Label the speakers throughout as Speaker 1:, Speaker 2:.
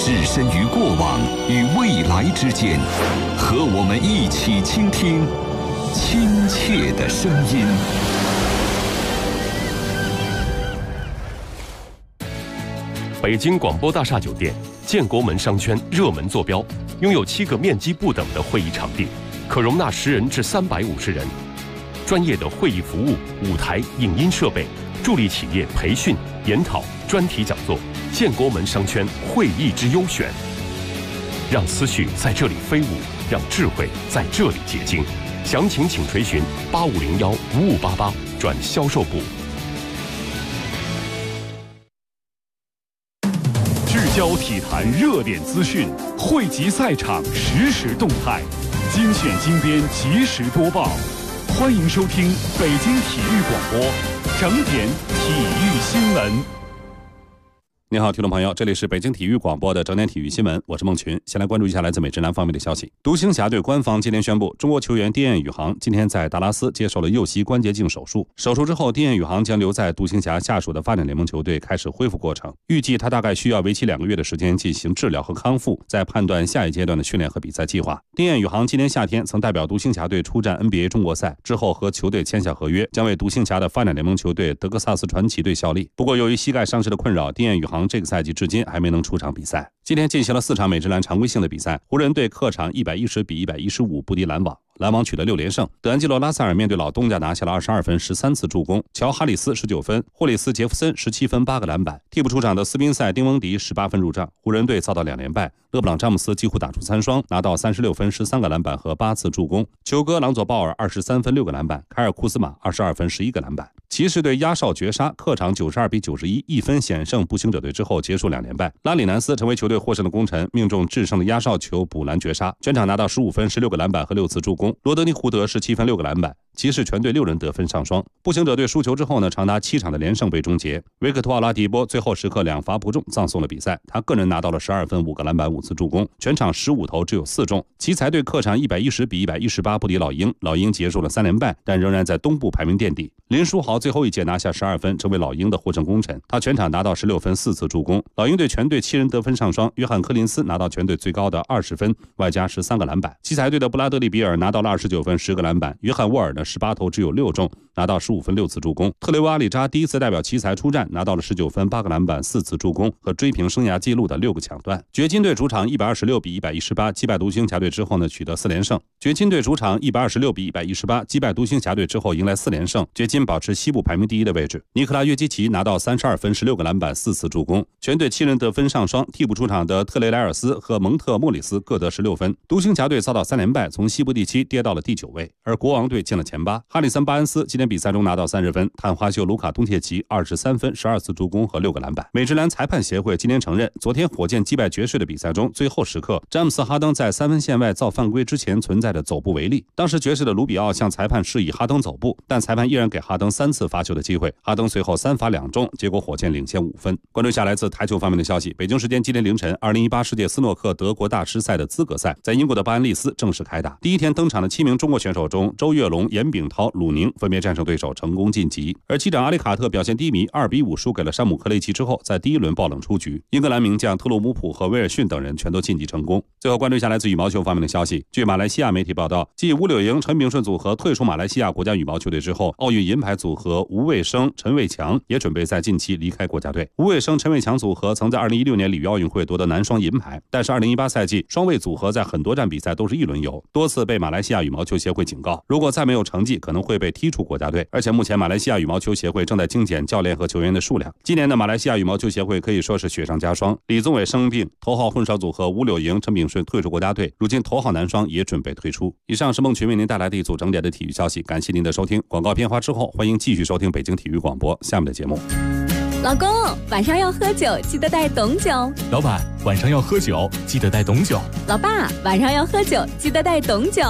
Speaker 1: 置身于过往与未来之间，和我们一起倾听亲切的声音。
Speaker 2: 北京广播大厦酒店建国门商圈热门坐标，拥有7个面积不等的会议场地，可容纳10人至350人。专业的会议服务、舞台、影音设备，助力企业培训、研讨、专题讲座。建国门商圈会议之优选，让思绪在这里飞舞，让智慧在这里结晶。详情请垂询8501-5588转销售部。
Speaker 3: 聚焦体坛热点资讯，汇集赛场实时动态，精选精编，及时播报。欢迎收听北京体育广播整点体育新闻。
Speaker 4: 你好，听众朋友，这里是北京体育广播的整点体育新闻，我是孟群。先来关注一下来自美职篮方面的消息。独行侠队官方今天宣布，中国球员丁彦雨航今天在达拉斯接受了右膝关节镜手术。手术之后，丁彦雨航将留在独行侠下属的发展联盟球队开始恢复过程。预计他大概需要为期2个月的时间进行治疗和康复，再判断下一阶段的训练和比赛计划。丁彦雨航今年夏天曾代表独行侠队出战 NBA 中国赛，之后和球队签下合约，将为独行侠的发展联盟球队德克萨斯传奇队效力。不过由于膝盖伤势的困扰，丁彦雨航这个赛季至今还没能出场比赛。今天进行了4场美职篮常规性的比赛，湖人队客场110-115不敌篮网，篮网取得6连胜。德安基罗·拉塞尔面对老东家拿下了22分13次助攻，乔·哈里斯19分，霍里斯·杰弗森17分8个篮板。替补出场的斯宾塞·丁翁迪18分入账。湖人队遭到2连败，勒布朗·詹姆斯几乎打出3双，拿到36分13个篮板和8次助攻。球哥朗佐·鲍尔23分6个篮板，凯尔·库斯马22分11个篮板。骑士队压哨绝杀，客场92-91一分险胜步行者队之后结束2连败。拉里南斯成为球队获胜的功臣，命中制胜的压哨球补篮绝杀，全场拿到15分16个篮板和6次助攻。罗德尼·胡德17分6个篮板。骑士全队6人得分上双。步行者队输球之后呢，长达7场的连胜被终结。维克托·奥拉迪波最后时刻2罚不中，葬送了比赛。他个人拿到了12分5个篮板5次助攻，全场15投只有4中。奇才队客场110-118不敌老鹰，老鹰结束了3连败，但仍然在东部排名垫底。林书豪最后一节拿下12分，成为老鹰的获胜功臣。他全场拿到16分4次助攻。老鹰队全队7人得分上双，约翰·科林斯拿到全队最高的20分，外加13个篮板。奇才队的布拉德利·比尔拿到了29分10个篮板。约翰·沃尔呢18投只有6中，拿到15分6次助攻。特雷沃·阿里扎第一次代表奇才出战，拿到了19分8个篮板4次助攻和追平生涯纪录的6个抢断。掘金队主场126-118击败独行侠队之后呢，取得4连胜。掘金队主场126-118击败独行侠队之后迎来4连胜，掘金保持西部排名第1的位置。尼克拉·约基奇拿到32分16个篮板4次助攻，全队7人得分上双。替补出场的特雷莱尔斯和蒙特莫里斯各得16分。独行侠队遭到3连败，从西部第7跌到了第9位，而国王队进了前8。哈里森·巴恩斯今天比赛中拿到30分，探花秀卢卡·东切奇23分12次助攻和6个篮板。美职篮裁判协会今天承认，昨天火箭击败爵士的比赛中，最后时刻詹姆斯·哈登在3分线外造犯规之前存在着走步违例。当时爵士的卢比奥向裁判示意哈登走步，但裁判依然给哈登3次罚球的机会，哈登随后3罚2中，结果火箭领先5分。关注下来自台球方面的消息，北京时间今天凌晨，2018世界斯诺克德国大师赛的资格赛在英国的巴恩利斯正式开打。第一天登场的7名中国选手中，周跃龙、严炳涛、鲁宁分别战胜对手，成功晋级。而机长阿里卡特表现低迷，2-5输给了山姆克雷奇之后，在第1轮爆冷出局。英格兰名将特鲁姆普和威尔逊等人全都晋级成功。最后关注一下来自羽毛球方面的消息，据马来西亚媒体报道，继吴柳莹、陈炳顺组合退出马来西亚国家羽毛球队之后，奥运银牌组合吴卫生、陈伟强也准备在近期离开国家队。吴卫生、陈伟强组合曾在2016年里约奥运会夺得男双银牌，但是2018赛季双卫组合在很多站比赛都是1轮游，多次被马来西亚羽毛球协会警告，如果再没有成绩，可能会被踢出国家队。而且目前马来西亚羽毛球协会正在精简教练和球员的数量。今年的马来西亚羽毛球协会可以说是雪上加霜，李宗伟生病，头号混双组合吴柳莹、陈炳顺退出国家队，如今头号男双也准备退出。以上是孟群为您带来的一组整点的体育消息，感谢您的收听。广告片花之后，欢迎继续收听北京体育广播下面的节目。
Speaker 5: 老公，晚上要喝酒，记得带懂酒。
Speaker 6: 老板，晚上要喝酒，记得带懂酒。
Speaker 5: 老爸，晚上要喝酒，记得带懂酒。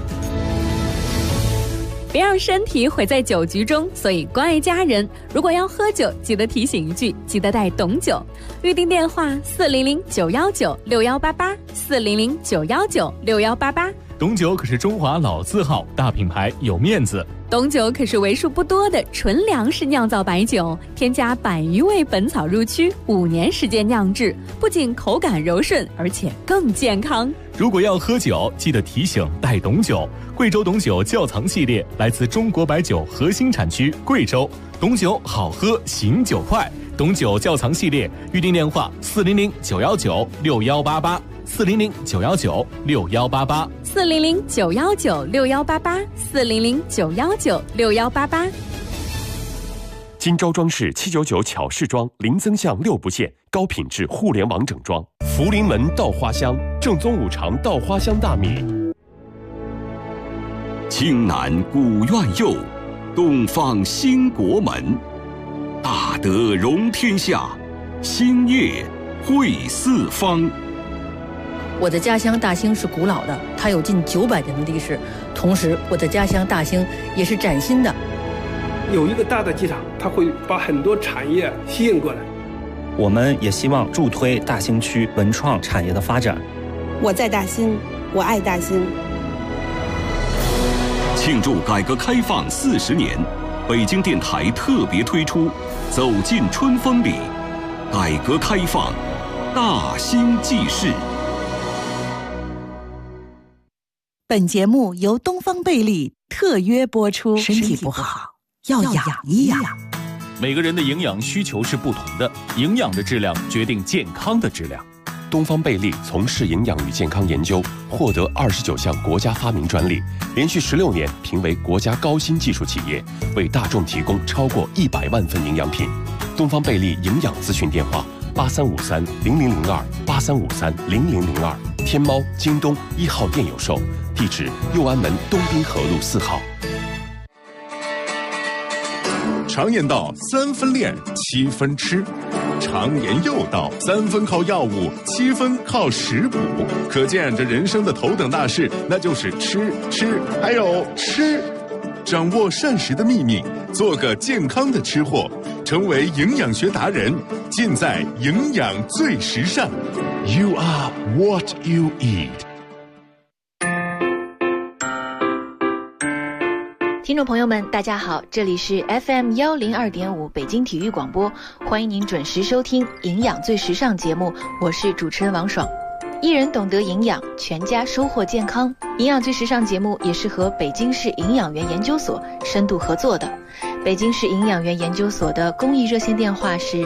Speaker 5: 别让身体毁在酒局中，所以关爱家人。如果要喝酒，记得提醒一句，记得带懂酒。预订电话：400-919-6188，400-919-6188。
Speaker 6: 董酒可是中华老字号，大品牌有面子。
Speaker 5: 董酒可是为数不多的纯粮食酿造白酒，添加100余味本草入曲，5年时间酿制，不仅口感柔顺，而且更健康。
Speaker 6: 如果要喝酒，记得提醒带董酒。贵州董酒窖藏系列来自中国白酒核心产区贵州，董酒好喝，醒酒快。董酒窖藏系列，预订电话
Speaker 5: 400-919-6188，400-919-6188，400-919-6188。
Speaker 2: 金招装饰799巧饰装，零增项6不限，高品质互联网整装。福临门稻花香，正宗5常稻花香大米。
Speaker 1: 青南古院右，东方兴国门。大德容天下，兴业惠四方。
Speaker 7: 我的家乡大兴是古老的，它有近900年的历史。同时，我的家乡大兴也是崭新的。
Speaker 8: 有一个大的机场，它会把很多产业吸引过来。
Speaker 9: 我们也希望助推大兴区文创产业的发展。
Speaker 10: 我在大兴，我爱大兴。
Speaker 1: 庆祝改革开放40年，北京电台特别推出《走进春风里》，改革开放大兴纪事。
Speaker 11: 本节目由东方贝利特约播出。身体不好要养一养。
Speaker 6: 每个人的营养需求是不同的，营养的质量决定健康的质量。
Speaker 2: 东方贝利从事营养与健康研究，获得29项国家发明专利，连续16年评为国家高新技术企业，为大众提供超过100万份营养品。东方贝利营养咨询电话8353-0002，8353-0002，天猫、京东1号店有售，地址右安门东滨河路4号。
Speaker 12: 常言道3分练7分吃，常言又道3分靠药物，7分靠食补。可见这人生的头等大事，那就是吃，还有吃。掌握膳食的秘密，做个健康的吃货，成为营养学达人，尽在营养最时尚。You are what you eat。
Speaker 13: 听众朋友们，大家好，这里是 FM 102.5北京体育广播，欢迎您准时收听《营养最时尚》节目，我是主持人王爽。一人懂得营养，全家收获健康。营养最时尚节目也是和北京市营养园研究所深度合作的。北京市营养园研究所的公益热线电话是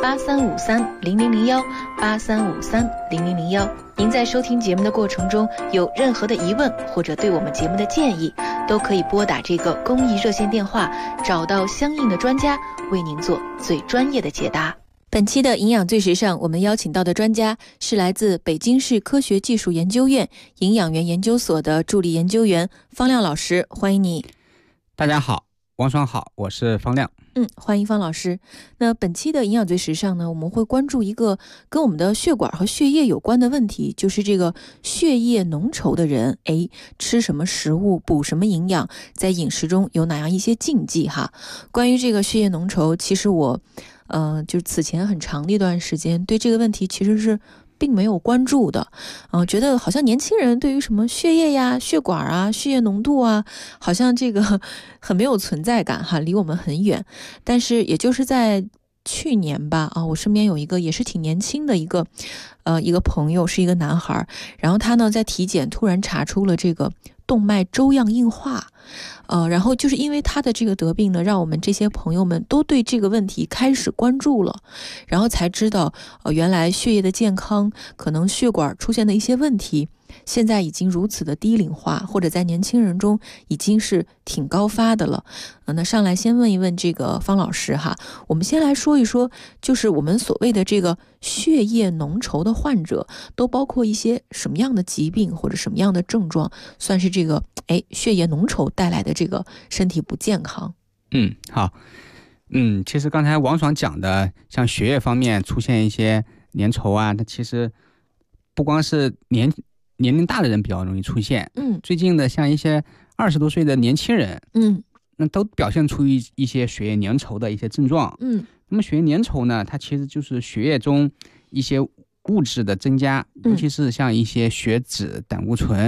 Speaker 13: 8353-0001，8353-0001。您在收听节目的过程中有任何的疑问或者对我们节目的建议，都可以拨打这个公益热线电话，找到相应的专家为您做最专业的解答。本期的营养最时尚，我们邀请到的专家是来自北京市科学技术研究院营养园研究所的助理研究员方亮老师，欢迎你。
Speaker 14: 大家好，王爽好，我是方亮。
Speaker 13: 欢迎方老师。那本期的营养最时尚呢，我们会关注一个跟我们的血管和血液有关的问题，就是这个血液浓稠的人，吃什么食物补什么营养，在饮食中有哪样一些禁忌哈？关于这个血液浓稠，其实我就此前很长的一段时间对这个问题其实是并没有关注的，觉得好像年轻人对于什么血液呀、血管啊、血液浓度啊，好像这个很没有存在感哈，离我们很远。但是也就是在去年吧，我身边有一个也是挺年轻的一个朋友，是一个男孩，然后他呢在体检突然查出了这个动脉粥样硬化。然后就是因为他的这个得病呢，让我们这些朋友们都对这个问题开始关注了，然后才知道原来血液的健康，可能血管出现的一些问题，现在已经如此的低龄化，或者在年轻人中已经是挺高发的了。那上来先问一问这个方老师哈，我们先来说一说，就是我们所谓的这个血液浓稠的患者都包括一些什么样的疾病或者什么样的症状，算是这个血液浓稠带来的这个身体不健康。
Speaker 14: 好，其实刚才王爽讲的，像血液方面出现一些粘稠啊，它其实不光是年龄大的人比较容易出现，最近的像一些20多岁的年轻人，那都表现出一些血液粘稠的一些症状。那么血液粘稠呢，它其实就是血液中一些物质的增加，尤其是像一些血脂、胆固醇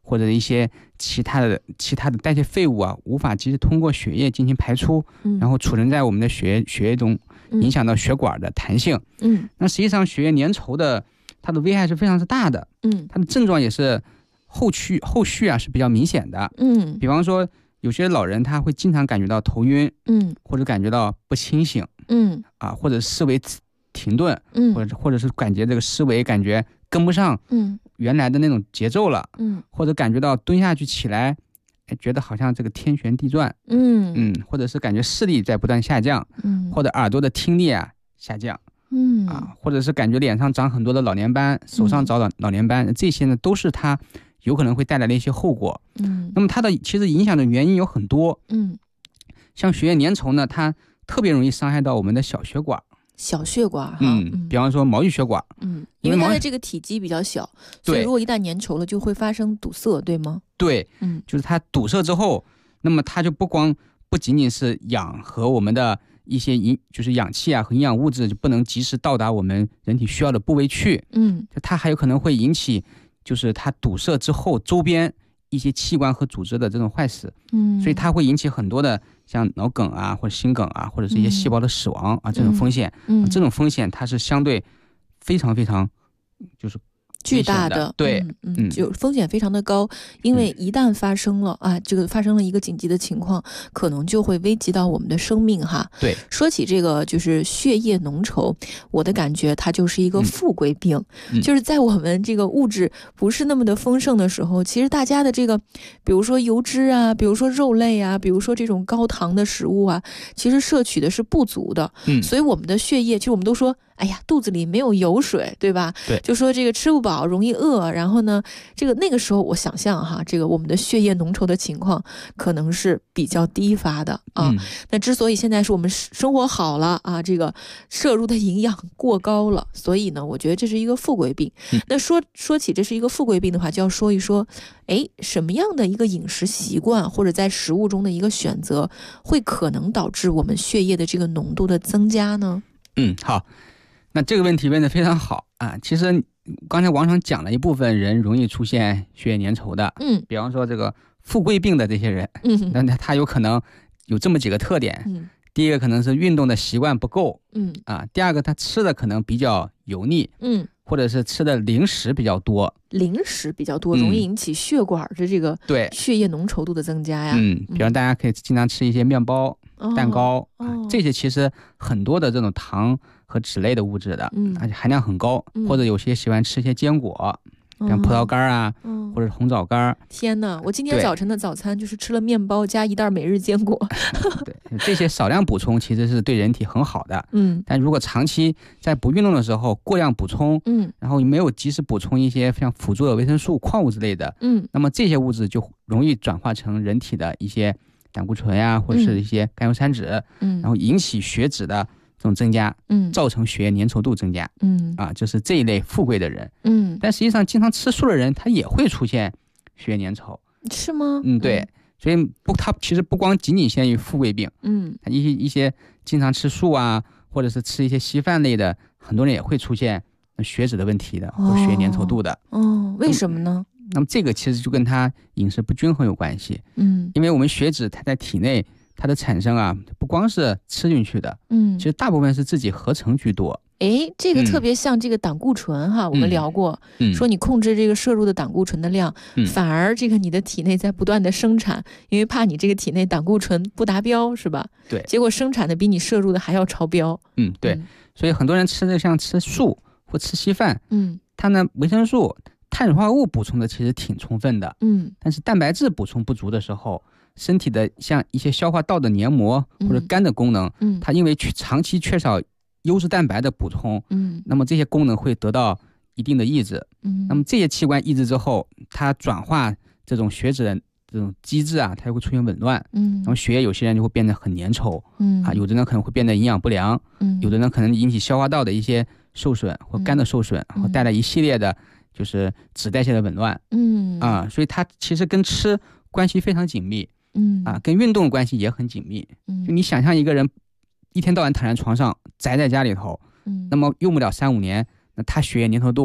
Speaker 14: 或者一些其他的代谢废物啊，无法及时通过血液进行排出，然后储存在我们的血液中，影响到血管的弹性。那实际上血液粘稠的它的危害是非常之大的。它的症状也是后续啊是比较明显的。比方说有些老人他会经常感觉到头晕，或者感觉到不清醒，或者思维停顿，或者是感觉这个思维感觉跟不上原来的那种节奏了，或者感觉到蹲下去起来，觉得好像这个天旋地转，或者是感觉视力在不断下降，或者耳朵的听力啊下降，或者是感觉脸上长很多的老年斑，手上长老年斑，这些呢都是它有可能会带来的一些后果。那么它的其实影响的原因有很多，像血液粘稠呢，它特别容易伤害到我们的小血管，比方说毛细血管，
Speaker 13: 因为它的这个体积比较小，所以如果一旦粘稠了，就会发生堵塞，对吗？
Speaker 14: 对，就是它堵塞之后，那么它就不仅仅是氧和我们的一些就是氧气啊和营养物质就不能及时到达我们人体需要的部位去，它还有可能会引起就是它堵塞之后周边一些器官和组织的这种坏死，所以它会引起很多的像脑梗啊或者心梗啊或者是一些细胞的死亡啊这种风险，这种风险它是相对非常非常就是
Speaker 13: 巨大的，
Speaker 14: 对，
Speaker 13: 就风险非常的高，因为一旦发生了这个发生了一个紧急的情况，可能就会危及到我们的生命哈。
Speaker 14: 对，
Speaker 13: 说起这个就是血液浓稠，我的感觉它就是一个富贵病，就是在我们这个物质不是那么的丰盛的时候，其实大家的这个，比如说油脂啊，比如说肉类啊，比如说这种高糖的食物啊，其实摄取的是不足的，所以我们的血液，其实我们都说，哎呀，肚子里没有油水，对吧？
Speaker 14: 对，
Speaker 13: 就说这个吃不饱，容易饿。然后呢，那个时候我想象哈，这个我们的血液浓稠的情况可能是比较低发的啊。那之所以现在是我们生活好了啊，这个摄入的营养过高了，所以呢，我觉得这是一个富贵病。那说起这是一个富贵病的话，就要说一说，什么样的一个饮食习惯或者在食物中的一个选择，会可能导致我们血液的这个浓度的增加呢？
Speaker 14: 好。那这个问题问得非常好啊！其实刚才王爽讲了一部分人容易出现血液粘稠的，比方说这个富贵病的这些人，那他有可能有这么几个特点，第一个可能是运动的习惯不够，第二个他吃的可能比较油腻，或者是吃的零食比较多，
Speaker 13: 容易引起血管的这个血液浓稠度的增加呀。
Speaker 14: 比方大家可以经常吃一些面包、蛋糕，这些其实很多的这种糖和脂类的物质的，而且含量很高，或者有些喜欢吃一些坚果，像葡萄干啊，或者红枣干。
Speaker 13: 天哪，我今天早晨的早餐就是吃了面包加一袋每日坚果。
Speaker 14: 对，这些少量补充其实是对人体很好的，但如果长期在不运动的时候过量补充，然后没有及时补充一些像辅助的维生素、矿物之类的，那么这些物质就容易转化成人体的一些胆固醇呀，或者是一些甘油三酯，然后引起血脂的这种增加，造成血液粘稠度增加，就是这一类富贵的人，但实际上经常吃素的人，他也会出现血液粘稠，
Speaker 13: 是吗？
Speaker 14: 对，所以他其实不光仅仅限于富贵病，一些经常吃素啊，或者是吃一些稀饭类的，很多人也会出现血脂的问题的，或血液粘稠度的。
Speaker 13: 为什么呢？
Speaker 14: 那么这个其实就跟他饮食不均衡有关系，因为我们血脂它在体内它的产生啊，不光是吃进去的，其实大部分是自己合成居多。
Speaker 13: 这个特别像这个胆固醇哈，我们聊过，说你控制这个摄入的胆固醇的量，反而这个你的体内在不断的生产，因为怕你这个体内胆固醇不达标，是吧？
Speaker 14: 对，
Speaker 13: 结果生产的比你摄入的还要超标。
Speaker 14: 对，所以很多人吃的像吃素或吃稀饭，它呢维生素、碳水化合物补充的其实挺充分的，但是蛋白质补充不足的时候，身体的像一些消化道的黏膜或者肝的功能，它因为长期缺少优质蛋白的补充，那么这些功能会得到一定的抑制，那么这些器官抑制之后，它转化这种血脂的这种机制啊，它就会出现紊乱，然后血液有些人就会变得很粘稠，有的人可能会变得营养不良，有的人可能引起消化道的一些受损或肝的受损，然后带来一系列的就是脂代谢的紊乱，所以它其实跟吃关系非常紧密，跟运动关系也很紧密，就你想象一个人一天到晚躺在床上宅在家里头，那么用不了3-5年，那他血液粘稠度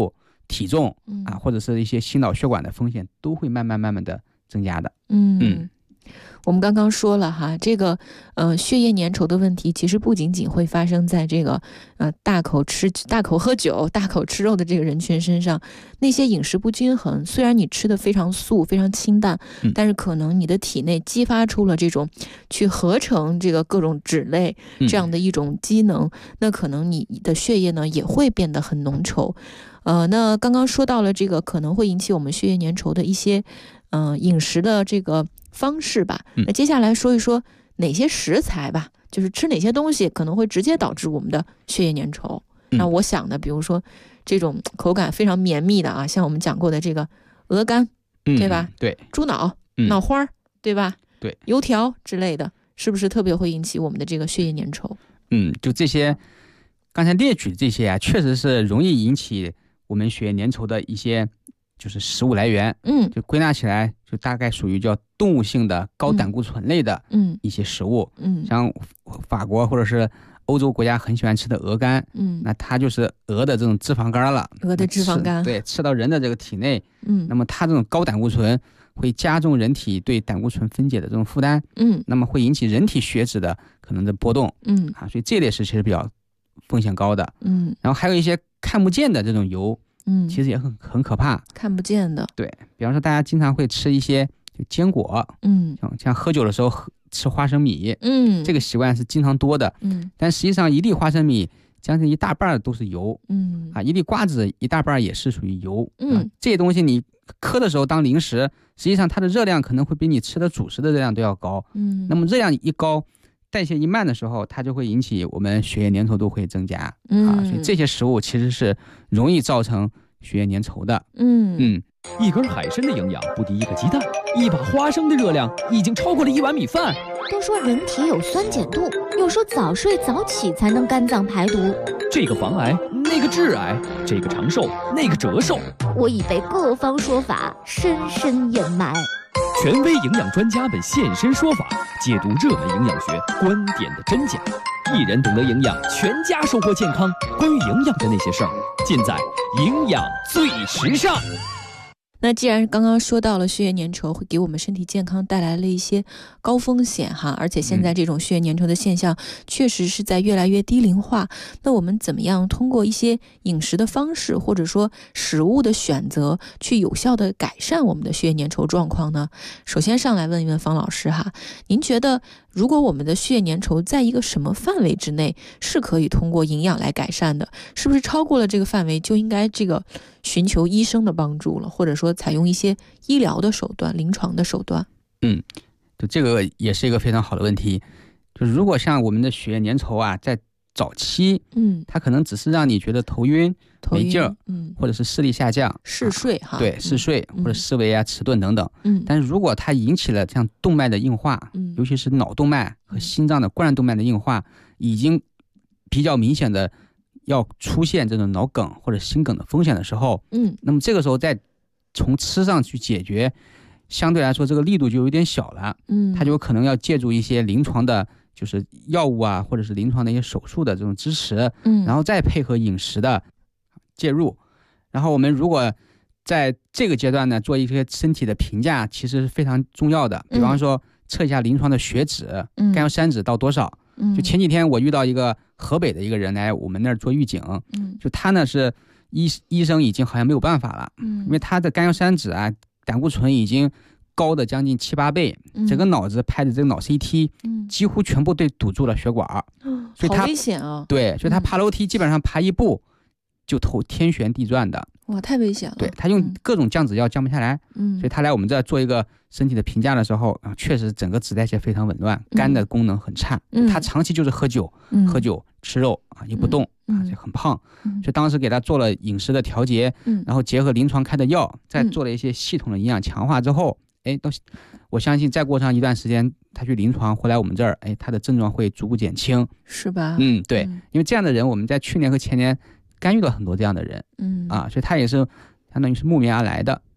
Speaker 14: 体重啊，或者是一些心脑血管的风险都会慢慢的增加的。
Speaker 13: 我们刚刚说了哈，这个血液粘稠的问题，其实不仅仅会发生在这个大口喝酒、大口吃肉的这个人群身上。那些饮食不均衡，虽然你吃的非常素、非常清淡，但是可能你的体内激发出了这种去合成这个各种脂类这样的一种机能，那可能你的血液呢也会变得很浓稠。那刚刚说到了这个可能会引起我们血液粘稠的一些饮食的这个方式吧，那接下来说一说哪些食材吧，就是吃哪些东西可能会直接导致我们的血液粘稠。那我想的，比如说这种口感非常绵密的啊，像我们讲过的这个鹅肝，对吧？
Speaker 14: 对，
Speaker 13: 猪脑、脑花，对吧？
Speaker 14: 对，
Speaker 13: 油条之类的，是不是特别会引起我们的这个血液粘稠？
Speaker 14: 就这些刚才列举这些啊，确实是容易引起我们血液粘稠的一些就是食物来源。就归纳起来就大概属于叫动物性的高胆固醇类的一些食物。像法国或者是欧洲国家很喜欢吃的鹅肝，那它就是鹅的这种脂肪肝了。
Speaker 13: 鹅的脂肪肝，
Speaker 14: 对，吃到人的这个体内，那么它这种高胆固醇会加重人体对胆固醇分解的这种负担，那么会引起人体血脂的可能的波动，所以这类是其实比较风险高的。然后还有一些看不见的这种油，其实也很可怕。
Speaker 13: 看不见的，
Speaker 14: 对，比方说大家经常会吃一些就坚果，像喝酒的时候吃花生米，这个习惯是经常多的，但实际上一粒花生米将近一大半都是油，一粒瓜子一大半也是属于油，这些东西你嗑的时候当零食，实际上它的热量可能会比你吃的主食的热量都要高，那么热量一高，代谢一慢的时候，它就会引起我们血液粘稠度会增加，所以这些食物其实是容易造成血液粘稠的。
Speaker 15: 一根海参的营养不敌一个鸡蛋，一把花生的热量已经超过了一碗米饭。
Speaker 16: 都说人体有酸碱度，有说早睡早起才能肝脏排毒，
Speaker 15: 这个防癌，那个致癌，这个长寿，那个折寿。
Speaker 16: 我已被各方说法深深掩埋。
Speaker 15: 权威营养专家们现身说法，解读热门营养学观点的真假。一人懂得营养，全家收获健康。关于营养的那些事儿，尽在营养最时尚。
Speaker 13: 那既然刚刚说到了血液粘稠会给我们身体健康带来了一些高风险哈，而且现在这种血液粘稠的现象确实是在越来越低龄化，那我们怎么样通过一些饮食的方式或者说食物的选择去有效的改善我们的血液粘稠状况呢？首先上来问一问方老师哈，您觉得如果我们的血液粘稠在一个什么范围之内是可以通过营养来改善的？是不是超过了这个范围就应该这个寻求医生的帮助了，或者说采用一些医疗的手段、临床的手段？
Speaker 14: 就这个也是一个非常好的问题。就如果像我们的血液粘稠啊，在早期，它可能只是让你觉得头晕、没劲儿，或者是视力下降、
Speaker 13: 嗜睡哈，
Speaker 14: 对，嗜睡或者思维啊、迟钝等等。但是如果它引起了像动脉的硬化，尤其是脑动脉和心脏的冠状动脉的硬化，已经比较明显的要出现这种脑梗或者心梗的风险的时候，那么这个时候再从吃上去解决，相对来说这个力度就有点小了，它就有可能要借助一些临床的就是药物啊，或者是临床的一些手术的这种支持，然后再配合饮食的介入。然后我们如果在这个阶段呢，做一些身体的评价，其实是非常重要的。比方说测一下临床的血脂，甘油三酯到多少。就前几天我遇到一个河北的一个人来我们那儿做预警，就他呢是医生已经好像没有办法了，因为他的甘油三酯啊、胆固醇已经高的将近7、8倍，整个脑子拍的这个脑 CT，几乎全部被堵住了血管，所以他
Speaker 13: 好危险啊！
Speaker 14: 对，所以他爬楼梯基本上爬一步就头天旋地转的，
Speaker 13: 哇，太危险了。
Speaker 14: 对，他用各种降脂药降不下来，所以他来我们这儿做一个身体的评价的时候，确实整个脂代谢非常紊乱，肝的功能很差，他长期就是喝酒吃肉啊，也不动就很胖，所以当时给他做了饮食的调节，然后结合临床开的药，再做了一些系统的营养强化之后，我相信再过上一段时间，他去临床回来我们这儿，他的症状会逐步减轻，
Speaker 13: 是吧？
Speaker 14: 对，因为这样的人我们在去年和前年干预了很多这样的人，所以他也是相当于是慕名而来的，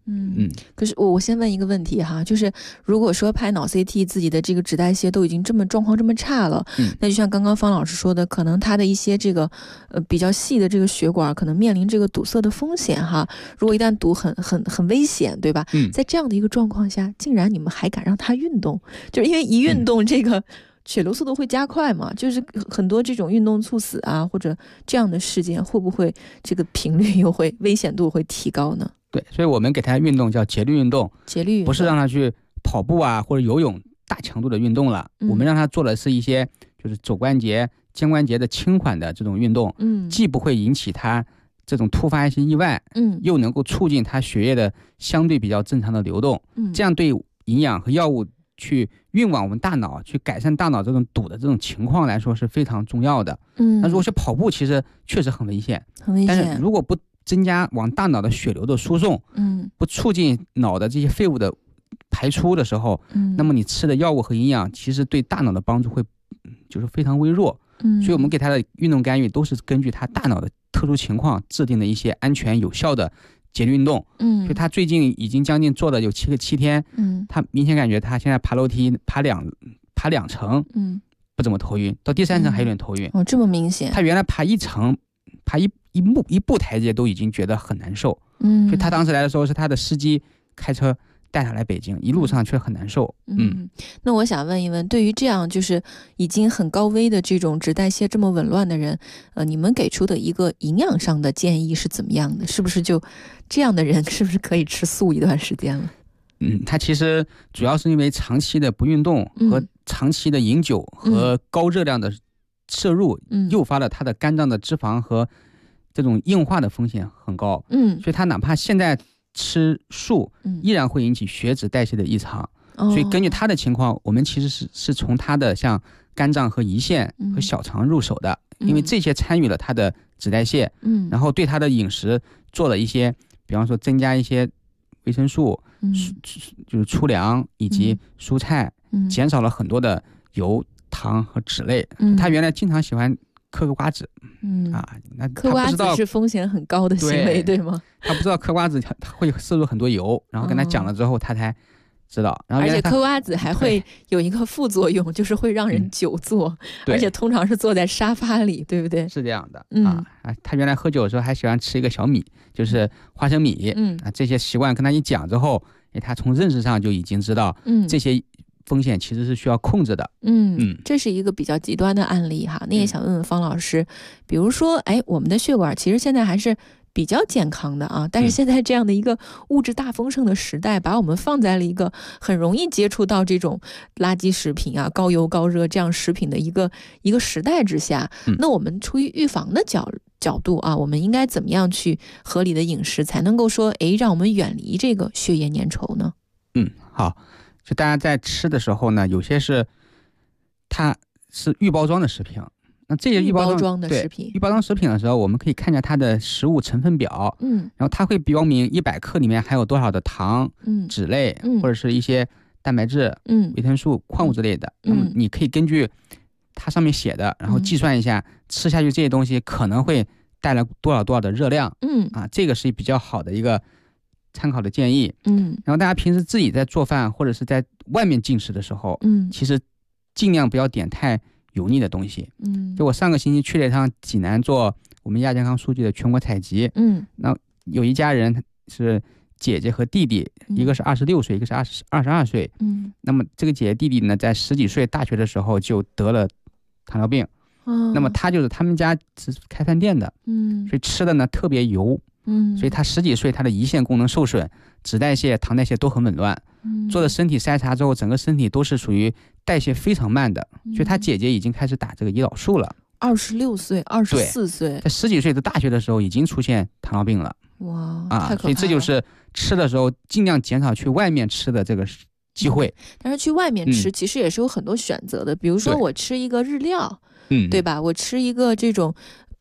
Speaker 13: 可是我先问一个问题哈，就是如果说拍脑 CT 自己的这个脂代谢都已经这么状况这么差了，那就像刚刚方老师说的，可能他的一些这个比较细的这个血管可能面临这个堵塞的风险哈。如果一旦堵很危险，对吧？在这样的一个状况下，竟然你们还敢让他运动，就是因为一运动这个血流速度会加快嘛，就是很多这种运动猝死啊或者这样的事件，会不会这个频率又会危险度会提高呢？
Speaker 14: 对，所以我们给他运动叫节律运动，不是让他去跑步啊或者游泳大强度的运动了，我们让他做的是一些就是肘关节、肩关节的轻缓的这种运动，既不会引起他这种突发一些意外，又能够促进他血液的相对比较正常的流动，这样对营养和药物去运往我们大脑，去改善大脑这种堵的这种情况来说是非常重要的。那如果去跑步，其实确实很危险，但是如果不增加往大脑的血流的输送，不促进脑的这些废物的排出的时候，那么你吃的药物和营养其实对大脑的帮助会就是非常微弱。所以我们给他的运动干预都是根据他大脑的特殊情况制定的一些安全有效的节律运动。所以他最近已经将近做了有7天，他明显感觉他现在爬楼梯爬两层，不怎么头晕，到第3层还有点头晕。
Speaker 13: 这么明显。
Speaker 14: 他原来爬1层爬一步台阶都已经觉得很难受，所以他当时来的时候是他的司机开车带他来北京，一路上却很难受。
Speaker 13: 那我想问一问，对于这样就是已经很高危的这种脂代谢这么紊乱的人，你们给出的一个营养上的建议是怎么样的？是不是就这样的人是不是可以吃素一段时间了？
Speaker 14: 他其实主要是因为长期的不运动和长期的饮酒和高热量的摄入，诱发了他的肝脏的脂肪和这种硬化的风险很高，所以他哪怕现在吃素，依然会引起血脂代谢的异常。所以根据他的情况，我们其实是从他的像肝脏和胰腺和小肠入手的，因为这些参与了他的脂代谢，然后对他的饮食做了一些，比方说增加一些维生素，就是粗粮以及蔬菜，减少了很多的油、糖和脂类。他原来经常喜欢嗑个瓜子，那
Speaker 13: 嗑瓜子是风险很高的行为，对吗？
Speaker 14: 他不知道嗑瓜子他会摄入很多油，然后跟他讲了之后，他才知道。然后
Speaker 13: 而且嗑瓜子还会有一个副作用，就是会让人久坐，而且通常是坐在沙发里，对不对？
Speaker 14: 是这样的。他原来喝酒的时候还喜欢吃一个小米，就是花生米。这些习惯跟他一讲之后，他从认识上就已经知道，这些风险其实是需要控制的。
Speaker 13: 这是一个比较极端的案例哈。那也想问问方老师，比如说我们的血管其实现在还是比较健康的啊，但是现在这样的一个物质大丰盛的时代，把我们放在了一个很容易接触到这种垃圾食品啊、高油高热这样食品的一个时代之下，那我们出于预防的角度啊，我们应该怎么样去合理的饮食，才能够说让我们远离这个血液粘稠呢？
Speaker 14: 好，就大家在吃的时候呢，有些它是预包装的食品。那这些预包装的食品，预包装食品的时候，我们可以看见它的食物成分表，然后它会标明100克里面含有多少的糖、脂类，或者是一些蛋白质、维生素、矿物之类的。那么你可以根据它上面写的，然后计算一下吃下去这些东西可能会带来多少的热量。这个是比较好的一个参考的建议。然后大家平时自己在做饭或者是在外面进食的时候，其实尽量不要点太油腻的东西。就我上个星期去了一趟济南做我们亚健康数据的全国采集，那有一家人是姐姐和弟弟，一个是26岁，一个是22岁。那么这个姐姐弟弟呢，在10几岁大学的时候就得了糖尿病。那么他们家是开饭店的，所以吃的呢特别油，所以他10几岁，他的胰腺功能受损，脂代谢、糖代谢都很紊乱。做了身体筛查之后，整个身体都是属于代谢非常慢的，所以他姐姐已经开始打这个胰岛素了。
Speaker 13: 26岁、24岁，
Speaker 14: 在10几岁的大学的时候已经出现糖尿病了。
Speaker 13: 哇，太可怕了！
Speaker 14: 所以这就是吃的时候尽量减少去外面吃的这个机会。
Speaker 13: 但是去外面吃其实也是有很多选择的，比如说我吃一个日料，对吧？我吃一个这种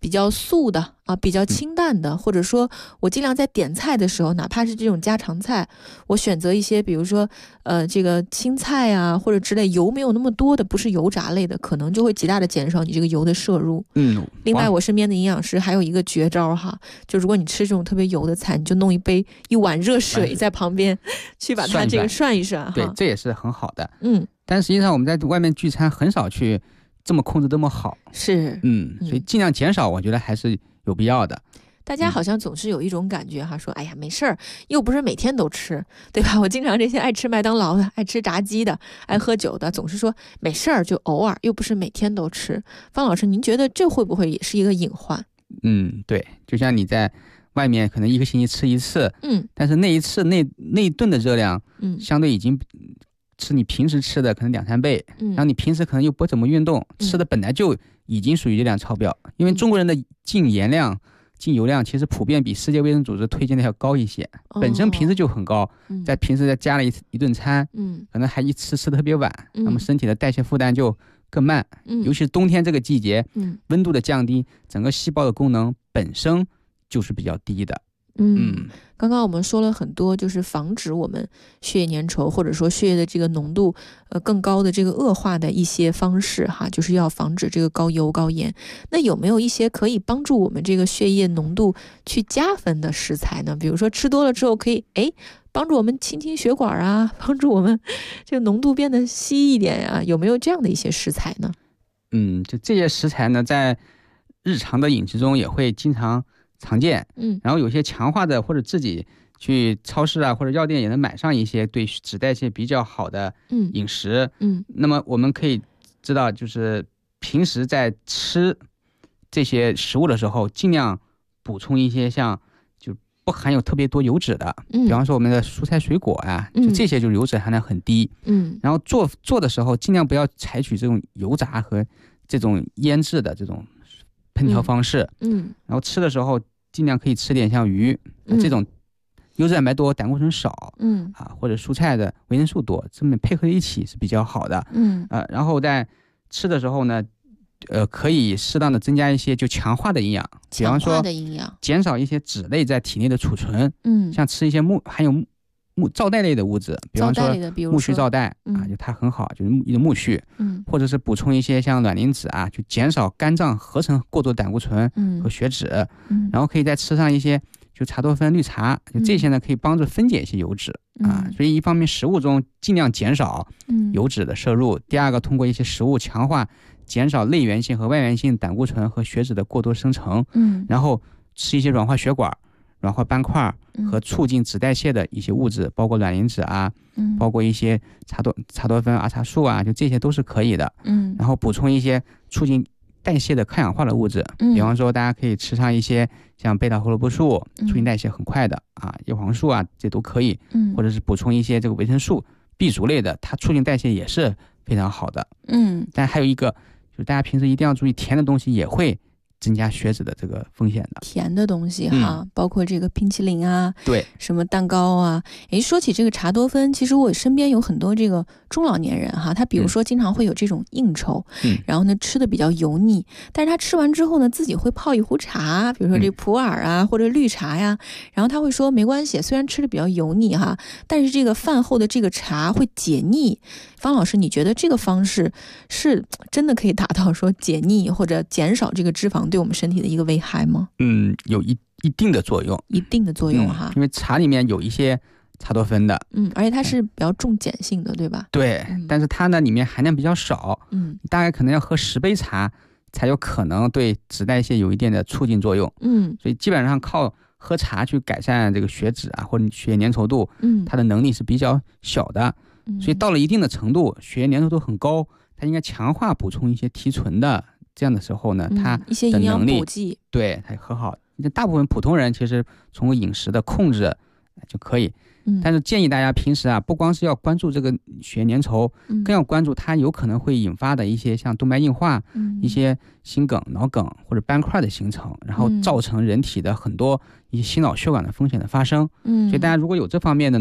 Speaker 13: 比较素的啊，比较清淡的，或者说我尽量在点菜的时候，哪怕是这种家常菜，我选择一些比如说这个青菜啊或者之类油没有那么多的，不是油炸类的，可能就会极大的减少你这个油的摄入。另外我身边的营养师还有一个绝招哈，就如果你吃这种特别油的菜，你就弄一碗热水在旁边去把它这个涮一涮哈。
Speaker 14: 对，这也是很好的。但实际上我们在外面聚餐很少去这么控制这么好，
Speaker 13: 是
Speaker 14: 所以尽量减少，我觉得还是有必要的。
Speaker 13: 大家好像总是有一种感觉哈，说哎呀没事儿，又不是每天都吃，对吧？我经常这些爱吃麦当劳的、爱吃炸鸡的、爱喝酒的，总是说没事儿，就偶尔，又不是每天都吃。方老师，您觉得这会不会也是一个隐患？
Speaker 14: 对，就像你在外面可能一个星期吃一次，但是那一次那一顿的热量，相对已经是你平时吃的可能2-3倍，然后你平时可能又不怎么运动，吃的本来就已经属于热量超标，因为中国人的进盐量、进油量其实普遍比世界卫生组织推荐的要高一些，本身平时就很高，在平时再加了一顿餐，可能还一吃得特别晚，那么身体的代谢负担就更慢，尤其是冬天这个季节，温度的降低，整个细胞的功能本身就是比较低的。
Speaker 13: 刚刚我们说了很多，就是防止我们血液粘稠或者说血液的这个浓度更高的这个恶化的一些方式哈，就是要防止这个高油高盐。那有没有一些可以帮助我们这个血液浓度去加分的食材呢？比如说吃多了之后可以帮助我们清血管啊，帮助我们这个浓度变得稀一点呀，有没有这样的一些食材呢？
Speaker 14: 就这些食材呢，在日常的饮食中也会经常见，然后有些强化的或者自己去超市啊或者药店也能买上一些对脂代谢比较好的饮食，那么我们可以知道，就是平时在吃这些食物的时候，尽量补充一些像就不含有特别多油脂的，比方说我们的蔬菜水果啊，就这些就是油脂含量很低，然后做的时候尽量不要采取这种油炸和这种腌制的这种烹调方式，然后吃的时候尽量可以吃点像鱼，这种优质蛋白多、胆固醇少，或者蔬菜的维生素多，这么配合一起是比较好的，然后在吃的时候呢，可以适当的增加一些就强化的营养，比方说减少一些脂类在体内的储存，像吃一些含有皂带类的物质，比方说苜蓿皂带就它很好，就是苜蓿，或者是补充一些像卵磷脂啊，就减少肝脏合成过多胆固醇和血脂，然后可以再吃上一些就茶多酚、绿茶，就这些呢可以帮助分解一些油脂所以一方面食物中尽量减少油脂的摄入，第二个通过一些食物强化减少类源性和外源性胆固醇和血脂的过多生成，然后吃一些软化血管、软化斑块和促进脂代谢的一些物质，包括卵磷脂啊，包括一些茶多酚、儿茶素啊，就这些都是可以的。然后补充一些促进代谢的抗氧化的物质，比方说大家可以吃上一些像贝塔胡萝卜素，促进代谢很快的叶黄素啊，这都可以。或者是补充一些这个维生素 B 族类的，它促进代谢也是非常好的。但还有一个就是大家平时一定要注意，甜的东西也会增加血脂的这个风险的。
Speaker 13: 甜的东西哈，包括这个冰淇淋啊，
Speaker 14: 对，
Speaker 13: 什么蛋糕啊。说起这个茶多酚，其实我身边有很多这个中老年人哈，他比如说经常会有这种应酬，然后呢吃的比较油腻，但是他吃完之后呢，自己会泡一壶茶，比如说这普洱啊或者绿茶呀，然后他会说没关系，虽然吃的比较油腻哈，但是这个饭后的这个茶会解腻。方老师，你觉得这个方式是真的可以达到说解腻或者减少这个脂肪对我们身体的一个危害吗？
Speaker 14: 有一定的作用，
Speaker 13: 哈，
Speaker 14: 因为茶里面有一些茶多酚的，
Speaker 13: 而且它是比较重碱性的，对吧？
Speaker 14: 对，但是它呢里面含量比较少，大概可能要喝10杯茶才有可能对脂代谢有一定的促进作用，所以基本上靠喝茶去改善这个血脂啊或者血液粘稠度，它的能力是比较小的。所以到了一定的程度，血液粘稠度很高，它应该强化补充一些提纯的，这样的时候呢，它
Speaker 13: 一些营养补剂，
Speaker 14: 对，它很好。大部分普通人其实通过饮食的控制就可以，但是建议大家平时不光是要关注这个血液粘稠，更要关注它有可能会引发的一些像动脉硬化、一些心梗、脑梗或者斑块的形成，然后造成人体的很多一些心脑血管的风险的发生。所以大家如果有这方面的呢，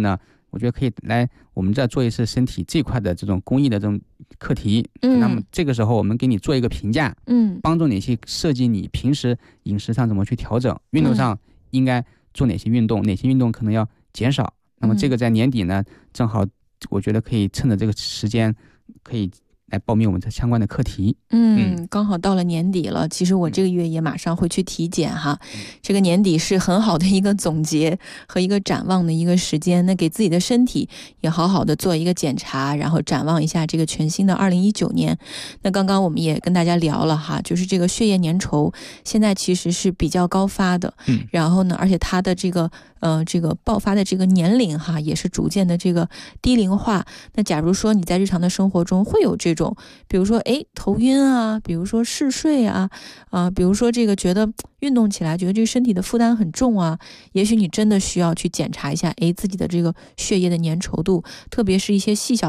Speaker 14: 我觉得可以来我们这做一次身体这块的这种公益的这种课题。那么这个时候我们给你做一个评价，帮助你去设计你平时饮食上怎么去调整，运动上应该做哪些运动，哪些运动可能要减少。那么这个在年底呢，正好我觉得可以趁着这个时间可以来报名我们这相关的课题。
Speaker 13: 刚好到了年底了，其实我这个月也马上会去体检哈。这个年底是很好的一个总结和一个展望的一个时间，那给自己的身体也好好的做一个检查，然后展望一下这个全新的2019年。那刚刚我们也跟大家聊了哈，就是这个血液粘稠现在其实是比较高发的，然后呢，而且它的这个爆发的这个年龄哈，也是逐渐的这个低龄化。那假如说你在日常的生活中会有这种，比如说头晕啊，比如说嗜睡啊，比如说这个觉得运动起来觉得这个身体的负担很重啊，也许你真的需要去检查一下自己的这个血液的粘稠度，特别是一些细小